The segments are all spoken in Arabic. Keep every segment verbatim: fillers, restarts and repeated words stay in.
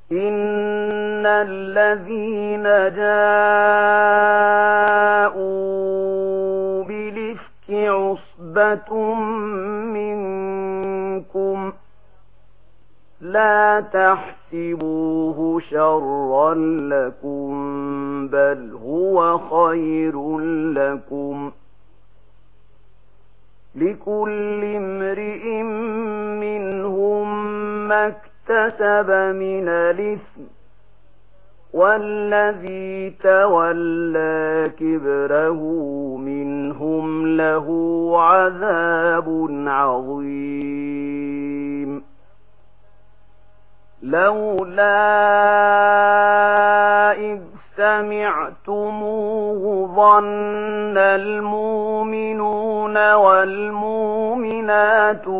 إن الذين جاءوا بالإفك عصبة منكم لا تحسبوه شرا لكم بل هو خير لكم لكل امرئ منهم ما اكتسب من الإثم والذي تولى كبره منهم له عذاب عظيم لولا إذ سمعتموه ظن المؤمنون والمؤمنات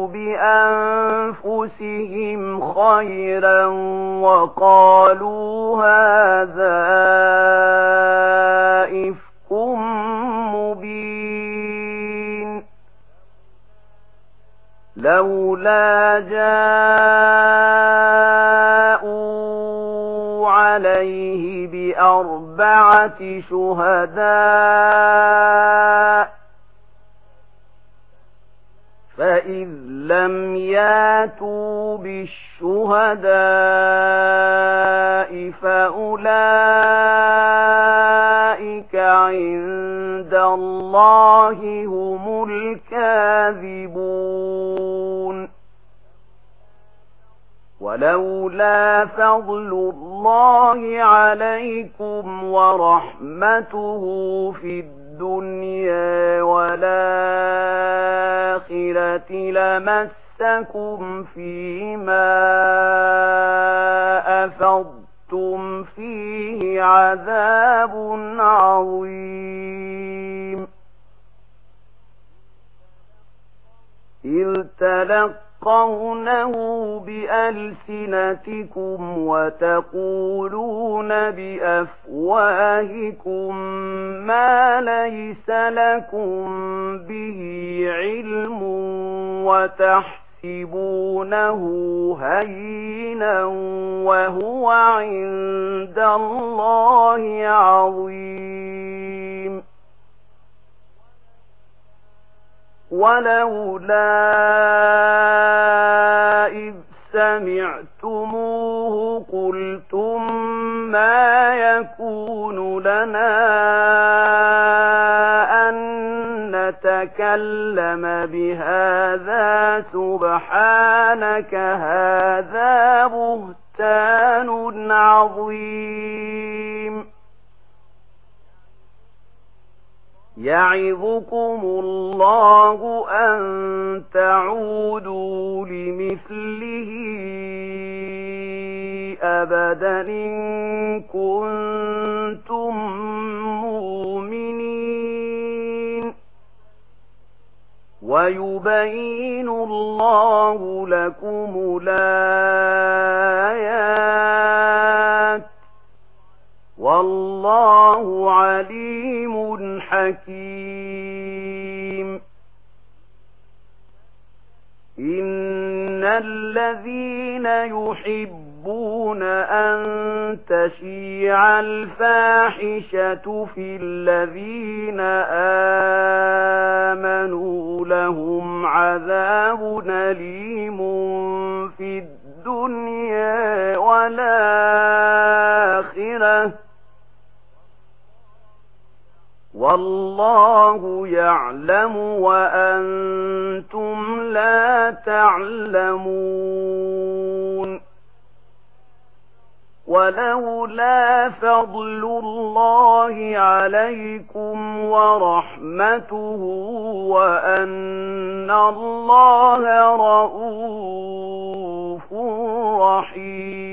بأنفسهم خيرا وقالوا هذا إفك مبين لولا جاءوا عليه بأربعة شهداء فإذ لم ياتوا بالشهداء فأولئك عند الله هم الكاذبون ولولا فضل الله عليكم ورحمته في الدنيا والآخرة لمسكم فيما أفضتم فيه عذاب عظيم إذ تلقونه بألسنتكم وتقولون بأفواهكم ما ليس لكم به علم وتحسبونه هينا وهو عند الله عظيم ولولا إذ سمعتموه قلتم ما يكون لنا أن نتكلم بهذا سبحانك هذا بهتان عظيم يعظكم الله أن تعودوا لمثله أبدا إن كنتم مؤمنين ويبين الله لكم الآيات والله عليم حكيم إن الذين يحبون أن تشيع الفاحشة في الذين آمنوا لهم عذاب أليم في الدنيا والآخرة والله يعلم وأنتم لا تعلمون ولولا فضل الله عليكم ورحمته وأن الله رؤوف رحيم